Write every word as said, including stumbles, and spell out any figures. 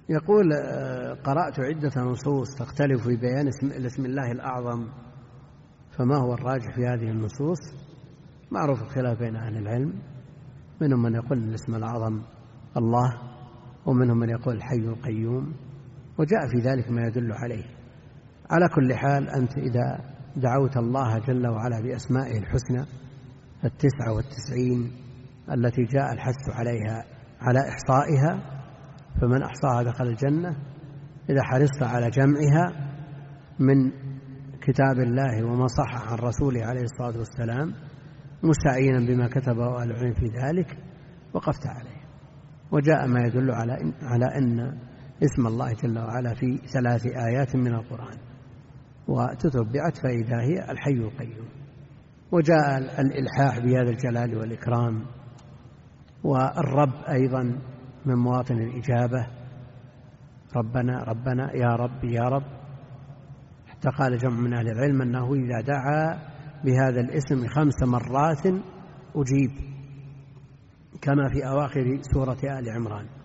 يقول قرأت عدة نصوص تختلف في بيان اسم الله الأعظم، فما هو الراجح في هذه النصوص؟ معروف الخلاف بين أهل العلم، منهم من يقول الاسم الأعظم الله، ومنهم من يقول الحي القيوم، وجاء في ذلك ما يدل عليه. على كل حال أنت إذا دعوت الله جل وعلا بأسمائه الحسنى التسعة والتسعين التي جاء الحث عليها على إحصائها، فمن أحصاها دخل الجنة، إذا حرصت على جمعها من كتاب الله وما صح عن رسوله عليه الصلاة والسلام مستعينا بما كتبه أهل العلم في ذلك وقفت عليه. وجاء ما يدل على إن, على أن اسم الله جل وعلا في ثلاث آيات من القرآن، وتتبعت فإذا هي الحي القيوم. وجاء الإلحاح بهذا الجلال والإكرام، والرب أيضا من مواطن الإجابة، ربنا ربنا يا رب يا رب، حتى قال جمع من أهل العلم أنه إذا دعا بهذا الاسم خمس مرات أجيب، كما في أواخر سورة آل عمران.